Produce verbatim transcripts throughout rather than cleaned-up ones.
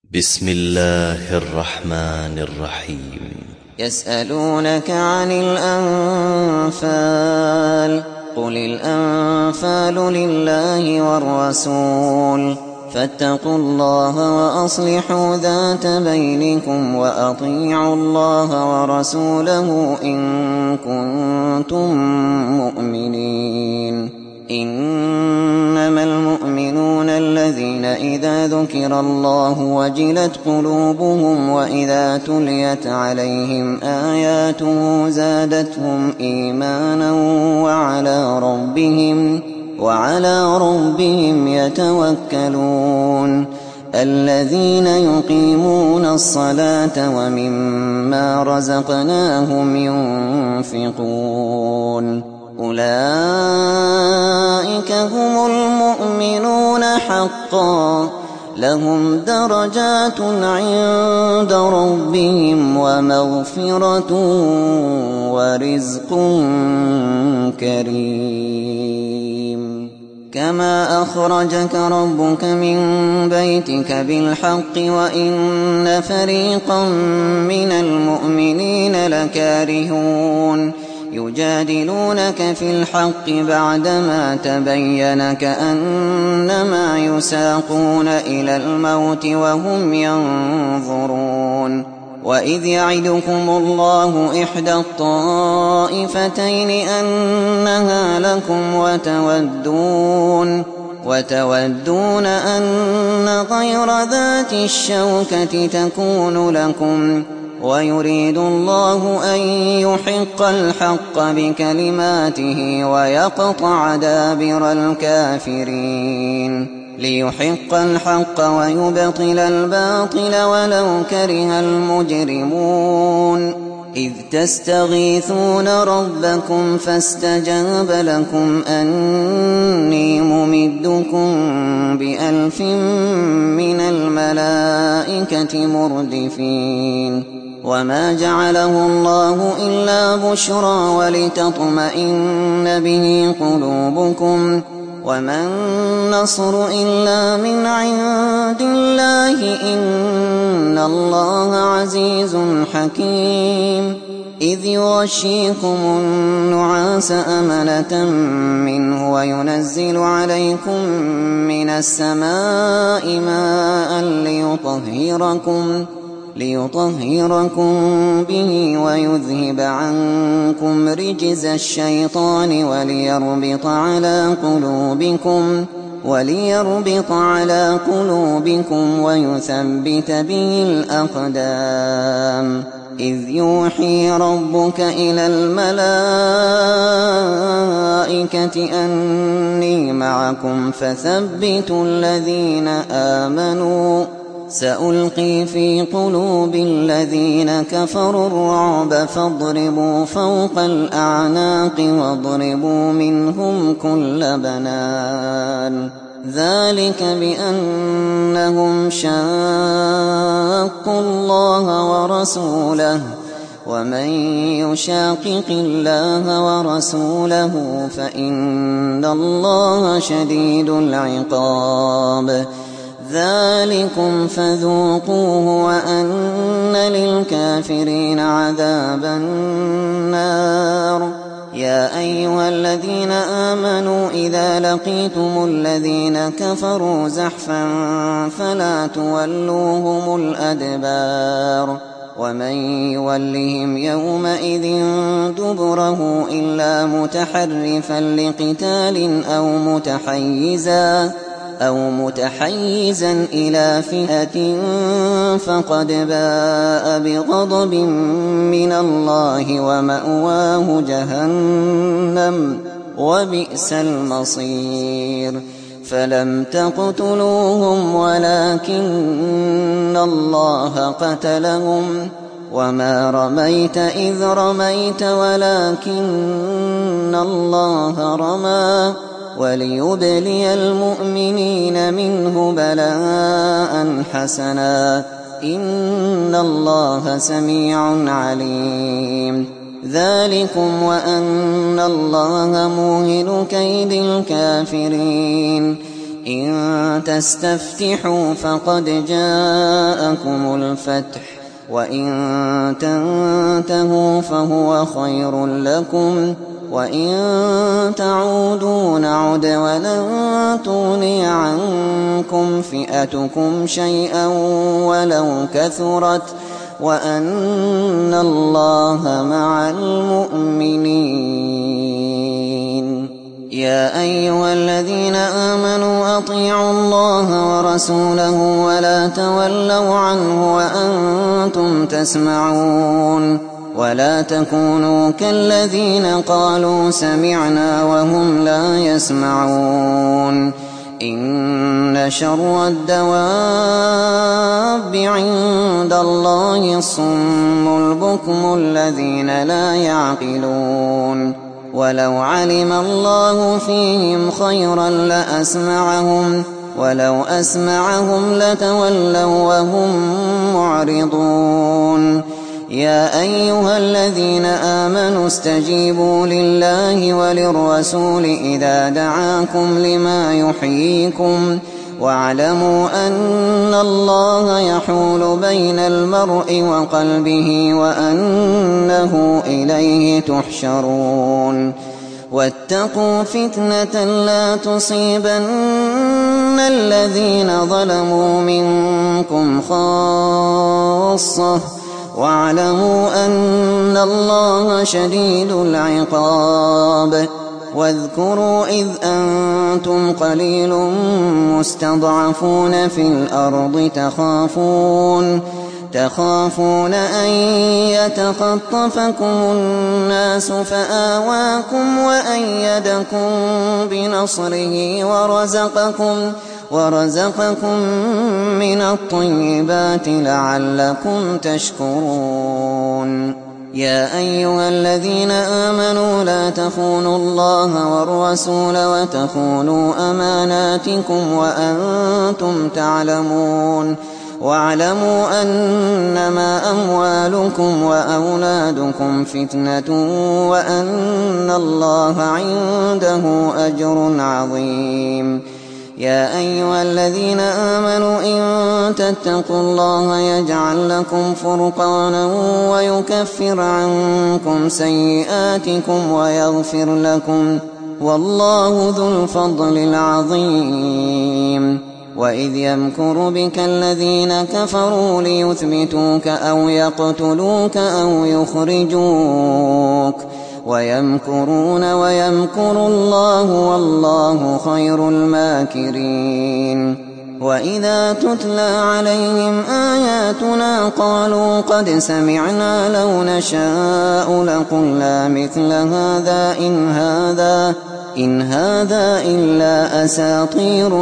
بسم الله الرحمن الرحيم. يسألونك عن الأنفال قل الأنفال لله والرسول فاتقوا الله وأصلحوا ذات بينكم وأطيعوا الله ورسوله إن كنتم مؤمنين. إنما المؤمنون الذين إذا ذكر الله وجلت قلوبهم وإذا تليت عليهم آياته زادتهم إيمانا وعلى ربهم وعلى ربهم يتوكلون. الذين يقيمون الصلاة ومما رزقناهم ينفقون أولئك هم المؤمنون حقا لهم درجات عند ربهم ومغفرة ورزق كريم. كما أخرجك ربك من بيتك بالحق وإن فريقا من المؤمنين لكارهون يجادلونك في الحق بعدما تبين كأنما يساقون إلى الموت وهم ينظرون. وإذ يعدكم الله إحدى الطائفتين أنها لكم وتودون وتودون أن غير ذات الشوكة تكون لكم ويريد الله أن يحق الحق بكلماته ويقطع دابر الكافرين ليحق الحق ويبطل الباطل ولو كره المجرمون. إذ تستغيثون ربكم فاستجاب لكم أني ممدكم بألف من الملائكة مردفين. وما جعله الله إلا بشرى ولتطمئن به قلوبكم وما النصر إلا من عند الله إن الله عزيز حكيم. إذ يغشيكم النعاس أمنة منه وينزل عليكم من السماء ماء ليطهركم ليطهركم به ويذهب عنكم رجز الشيطان وليربط على قلوبكم وليربط على قلوبكم ويثبت به الأقدام. إذ يوحي ربك إلى الملائكة أني معكم فثبتوا الذين آمنوا سألقي في قلوب الذين كفروا الرعب فاضربوا فوق الأعناق واضربوا منهم كل بنان. ذلك بأنهم شاقوا الله ورسوله ومن يشاقق الله ورسوله فإن الله شديد العقاب. ذلكم فذوقوه وأن للكافرين عذاب النار. يا أيها الذين آمنوا إذا لقيتم الذين كفروا زحفا فلا تولوهم الأدبار. ومن يولهم يومئذ دبره إلا متحرفا لقتال أو متحيزا أو متحيزا إلى فئة فقد باء بغضب من الله ومأواه جهنم وبئس المصير. فلم تقتلوهم ولكن الله قتلهم وما رميت إذ رميت ولكن الله رمى وليبلي المؤمنين منه بلاء حسنا إن الله سميع عليم. ذلكم وأن الله موهن كيد الكافرين. إن تستفتحوا فقد جاءكم الفتح وإن تنتهوا فهو خير لكم وإن تعودوا نعد ولن تغني عنكم فئتكم شيئا ولو كثرت وأن الله مع المؤمنين. يا أيها الذين آمنوا أطيعوا الله ورسوله ولا تولوا عنه وأنتم تسمعون ولا تكونوا كالذين قالوا سمعنا وهم لا يسمعون. إن شر الدواب عند الله الصم البكم الذين لا يعقلون. ولو علم الله فيهم خيرا لأسمعهم ولو أسمعهم لتولوا وهم معرضون. يا أيها الذين آمنوا استجيبوا لله وللرسول إذا دعاكم لما يحييكم واعلموا أن الله يحول بين المرء وقلبه وأنه إليه تحشرون. واتقوا فتنة لا تصيبن الذين ظلموا منكم خاصة واعلموا أن الله شديد العقاب. واذكروا إذ أنتم قليل مستضعفون في الأرض تخافون تخافون أن يتخطفكم الناس فآواكم وأيدكم بنصره ورزقكم ورزقكم من الطيبات لعلكم تشكرون. يا أيها الذين آمنوا لا تخونوا الله والرسول وتخونوا أماناتكم وأنتم تعلمون. واعلموا أنما أموالكم وأولادكم فتنة وأن الله عنده أجر عظيم. يا أيها الذين آمنوا إن تتقوا الله يجعل لكم فرقانا ويكفر عنكم سيئاتكم ويغفر لكم والله ذو الفضل العظيم. وإذ يمكر بك الذين كفروا ليثبتوك أو يقتلوك أو يخرجوك ويمكرون ويمكر الله والله خير الماكرين. وإذا تتلى عليهم آياتنا قالوا قد سمعنا لو نشاء لقلنا مثل هذا إن هذا إن هذا إلا أساطير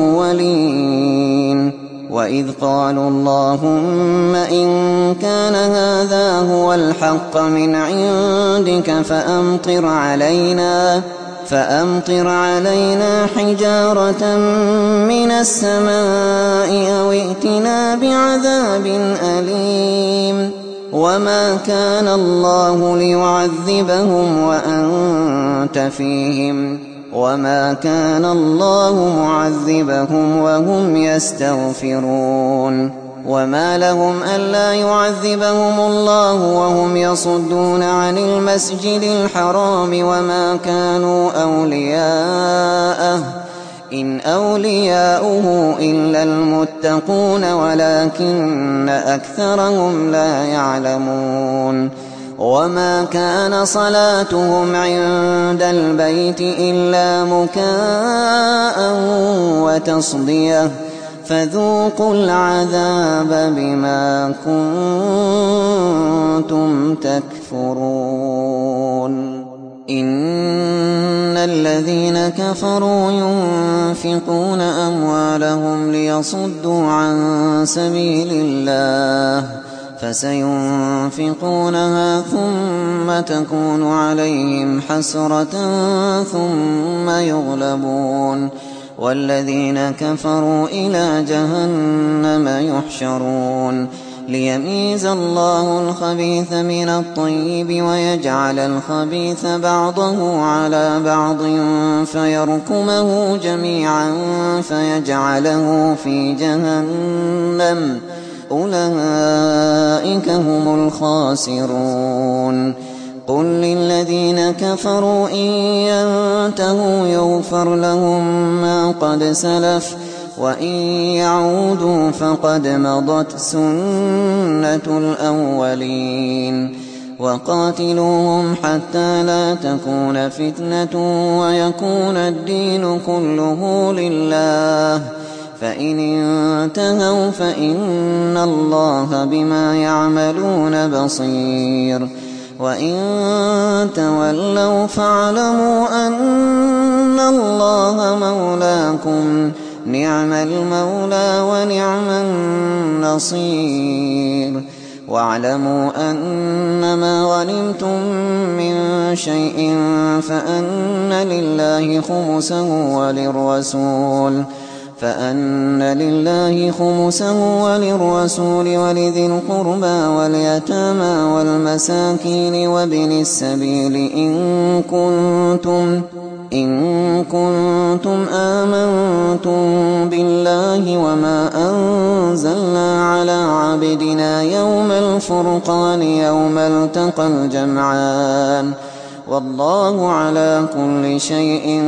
الأولين. وإذ قالوا اللهم إن كان هذا هو الحق من عندك فأمطر علينا فأمطر علينا حجارة من السماء أو ائتنا بعذاب أليم. وما كان الله ليعذبهم وأنت فيهم وما كان الله معذبهم وهم يستغفرون. وما لهم ألا يعذبهم الله وهم يصدون عن المسجد الحرام وما كانوا أولياءه إن أولياؤه إلا المتقون ولكن أكثرهم لا يعلمون. وما كان صلاتهم عند البيت إلا مكاء وتصدية فذوقوا العذاب بما كنتم تكفرون. إن الذين كفروا ينفقون أموالهم ليصدوا عن سبيل الله فسينفقونها ثم تكون عليهم حسرة ثم يغلبون والذين كفروا إلى جهنم يحشرون. ليميز الله الخبيث من الطيب ويجعل الخبيث بعضه على بعض فيركمه جميعا فيجعله في جهنم أولئك هم الخاسرون قل للذين كفروا إن ينتهوا يغفر لهم ما قد سلف وإن يعودوا فقد مضت سنة الأولين وقاتلوهم حتى لا تكون فتنة ويكون الدين كله لله فإن انتهوا فإن الله بما يعملون بصير وإن تولوا فاعلموا أن الله مولاكم نعم المولى ونعم النصير واعلموا أنما غنمتم من شيء فأن لله خمسه وللرسول فأن لله خمسه وللرسول ولذي القربى واليتامى والمساكين وابن السبيل إن كنتم إن كنتم آمنتم بالله وما أنزلنا على عبدنا يوم الفرقان يوم التقى الجمعان والله على كل شيء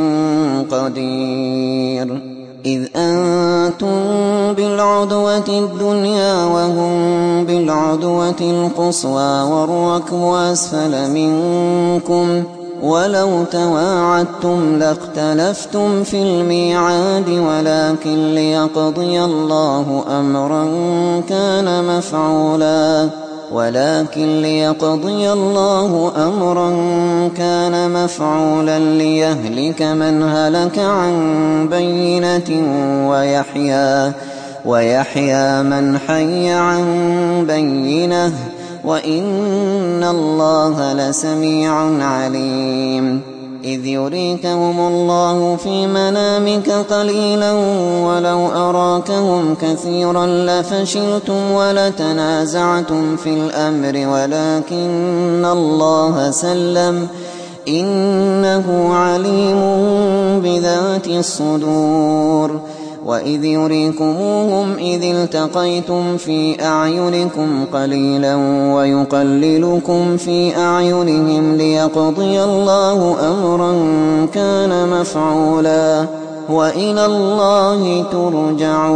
قدير إذ أنتم بالعدوة الدنيا وهم بالعدوة القصوى والركب أسفل منكم ولو تواعدتم لاختلفتم في الميعاد ولكن ليقضي الله أمرا كان مفعولا ولكن ليقضي الله أمرا كان مفعولا ليهلك من هلك عن بينة ويحيى ويحيى من حي عن بينة وإن الله لسميع عليم إذ يريكهم الله في منامك قليلا ولو أراكهم كثيرا لفشلتم ولتنازعتم في الأمر ولكن الله سلم إنه عليم بذات الصدور وإذ يريكموهم إذ التقيتم في أعينكم قليلا ويقللكم في أعينهم ليقضي الله أمرا كان مفعولا وإلى الله ترجع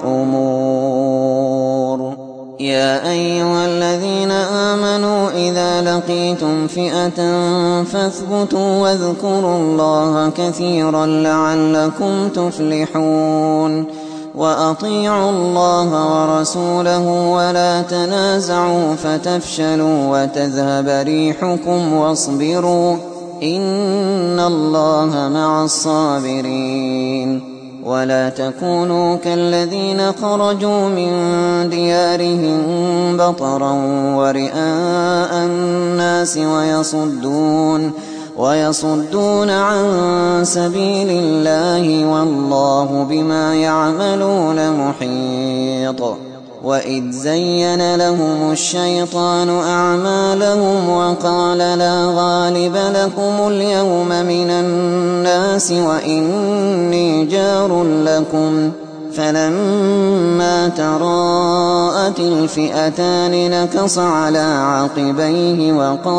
الأمور يا أيها الذين آمنوا إذا لقيتم فئة فاثبتوا واذكروا الله كثيرا لعلكم تفلحون وأطيعوا الله ورسوله ولا تنازعوا فتفشلوا وتذهب ريحكم واصبروا إن الله مع الصابرين ولا تكونوا كالذين خرجوا من ديارهم بطرا ورئاء الناس ويصدون ويصدون عن سبيل الله والله بما يعملون محيط وإذ زين لهم الشيطان أعمالهم وقال لا غالب لكم اليوم من الناس وإني جار لكم فلما تراءت الفئتان نكص على عقبيه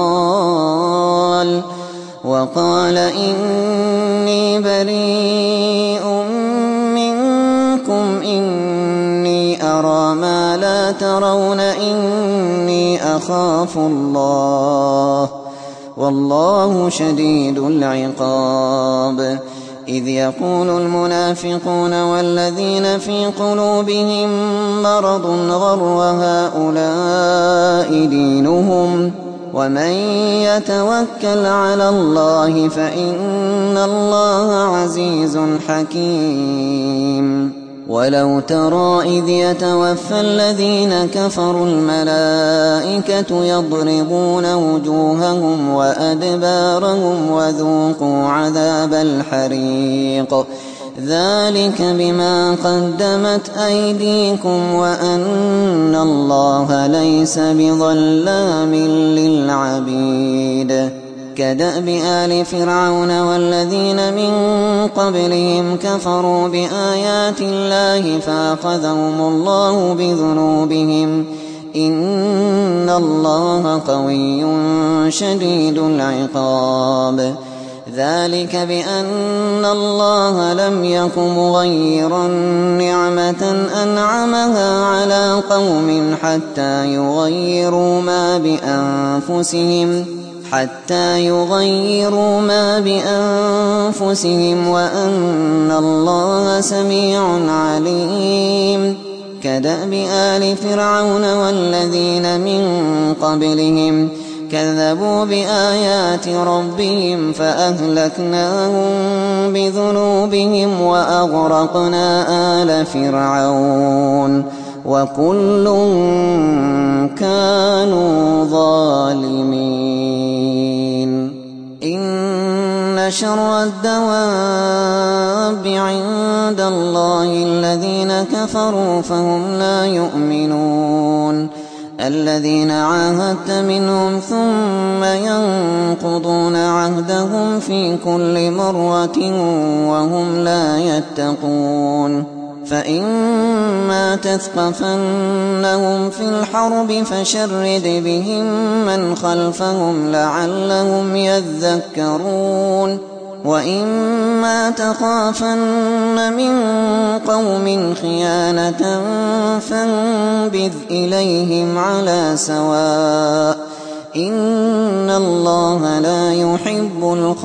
وقال وقال إني بريء منكم إني أرى ما لا ترون إني أخاف الله والله شديد العقاب إذ يقول المنافقون والذين في قلوبهم مرض غر هؤلاء دينهم ومن يتوكل على الله فإن الله عزيز حكيم ولو ترى إذ يتوفى الذين كفروا الملائكة يضربون وجوههم وأدبارهم وذوقوا عذاب الحريق ذلك بما قدمت أيديكم وأن الله ليس بظلام للعبيد كدأب آل فرعون والذين من قبلهم كفروا بآيات الله فأخذهم الله بذنوبهم إن الله قوي شديد العقاب ذلك بأن الله لم يك مغيرا نعمة أنعمها على قوم حتى يغيروا ما بأنفسهم حتى يغيروا ما بأنفسهم وأن الله سميع عليم كدأب آل فرعون والذين من قبلهم كذبوا بآيات ربهم فأهلكناهم بذنوبهم وأغرقنا آل فرعون وكل كانوا ظالمين إن شر الدواب عند الله الذين كفروا فهم لا يؤمنون الذين عاهدت منهم ثم ينقضون عهدهم في كل مرة وهم لا يتقون فإما تثقفنهم في الحرب فشرد بهم من خلفهم لعلهم يذكرون وإما تخافن من قوم خيانة فانبذ إليهم على سواء إن الله لا يحب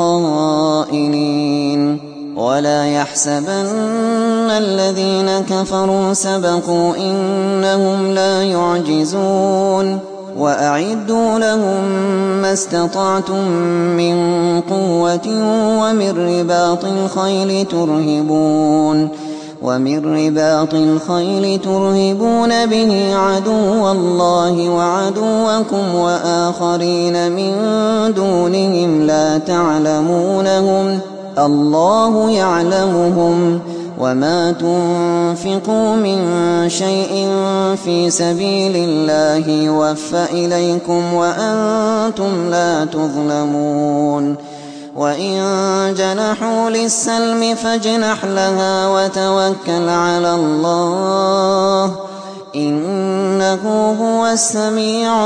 الخائنين ولا يحسبن الذين كفروا سبقوا إنهم لا يعجزون وأعدوا لهم ما استطعتم من قوة ومن رباط الخيل ترهبون ومن رباط الخيل ترهبون به عدو الله وعدوكم وآخرين من دونهم لا تعلمونهم الله يعلمهم وما تنفقوا من شيء في سبيل الله يوفى إليكم وأنتم لا تظلمون وإن جنحوا للسلم فاجنح لها وتوكل على الله إنه هو السميع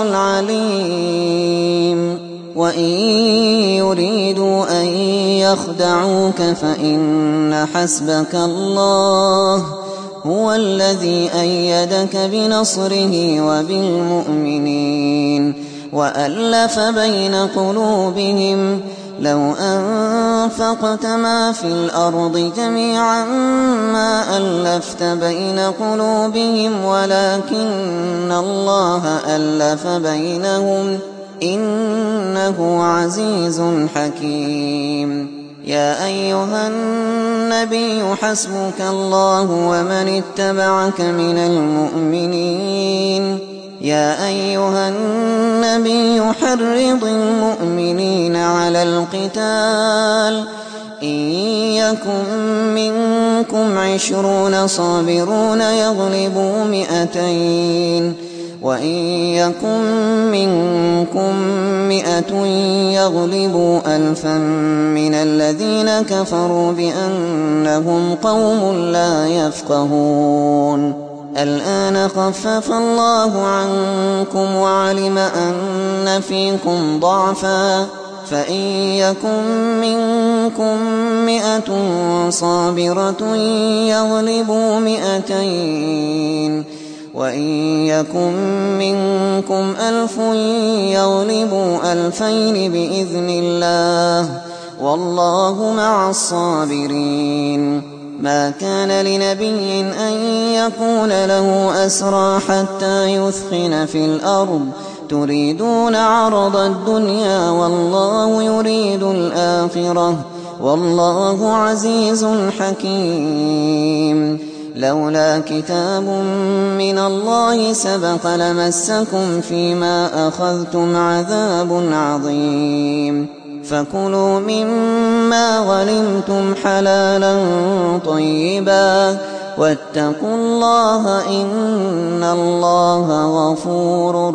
العليم وإن يريدوا أن يخدعوك فإن حسبك الله هو الذي أيدك بنصره وبالمؤمنين وألف بين قلوبهم لو أنفقت ما في الأرض جميعا ما ألفت بين قلوبهم ولكن الله ألف بينهم إنه عزيز حكيم يا أيها النبي حسبك الله ومن اتبعك من المؤمنين يا أيها النبي حرض المؤمنين على القتال إن يكن منكم عشرون صابرون يغلبوا مئتين وإن يكن منكم مئة يغلبوا ألفا من الذين كفروا بأنهم قوم لا يفقهون الآن خفف الله عنكم وعلم أن فيكم ضعفا فإن يكن منكم مئة صابرة يغلبوا مئتين وإن يكن منكم ألف يغلبوا ألفين بإذن الله والله مع الصابرين ما كان لنبي أن يكون له أسرى حتى يثخن في الأرض تريدون عرض الدنيا والله يريد الآخرة والله عزيز حكيم لولا كتاب من الله سبق لمسكم فيما أخذتم عذاب عظيم فكلوا مما غنمتم حلالا طيبا واتقوا الله إن الله غفور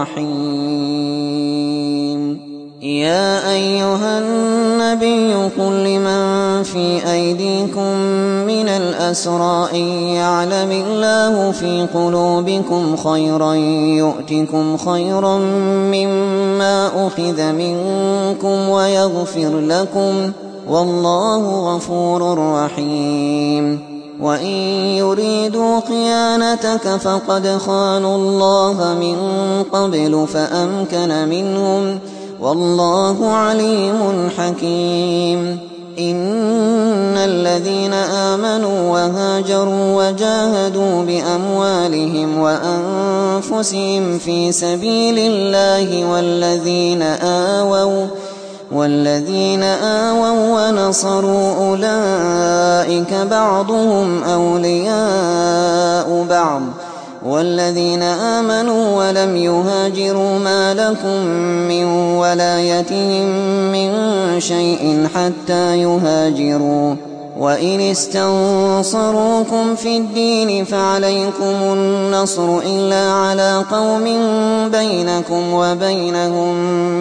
رحيم. يا أيها النبي قل لمن في أيديكم من الأسرى إن يعلم الله في قلوبكم خيرا يؤتكم خيرا مما أخذ منكم ويغفر لكم والله غفور رحيم. وإن يريدوا خيانتك فقد خانوا الله من قبل فأمكن منهم والله عليم حكيم. إن الذين آمنوا وهاجروا وجاهدوا بأموالهم وأنفسهم في سبيل الله والذين آووا والذين آووا ونصروا أولئك بعضهم أولياء بعض والذين آمنوا ولم يهاجروا ما لكم من ولايتهم من شيء حتى يهاجروا وإن استنصروكم في الدين فعليكم النصر إلا على قوم بينكم وبينهم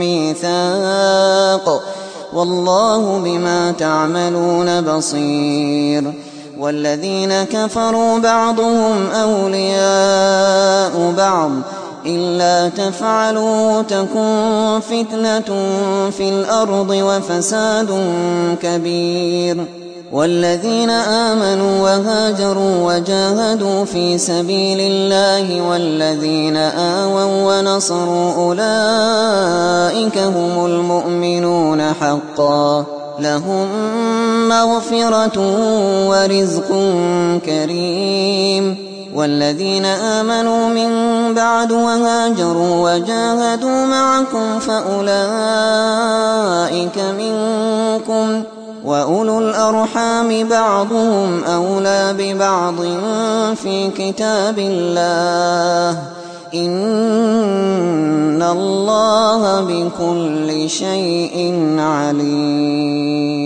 ميثاق والله بما تعملون بصير. والذين كفروا بعضهم أولياء بعض إلا تفعلوا تكن فتنة في الأرض وفساد كبير. والذين آمنوا وهاجروا وجاهدوا في سبيل الله والذين آووا ونصروا أولئك هم المؤمنون حقا لهم مغفرة ورزق كريم. والذين آمنوا من بعد وهاجروا وجاهدوا معكم فأولئك منكم وأولو الأرحام بعضهم أولى ببعض في كتاب الله إن الله بكل شيء عليم.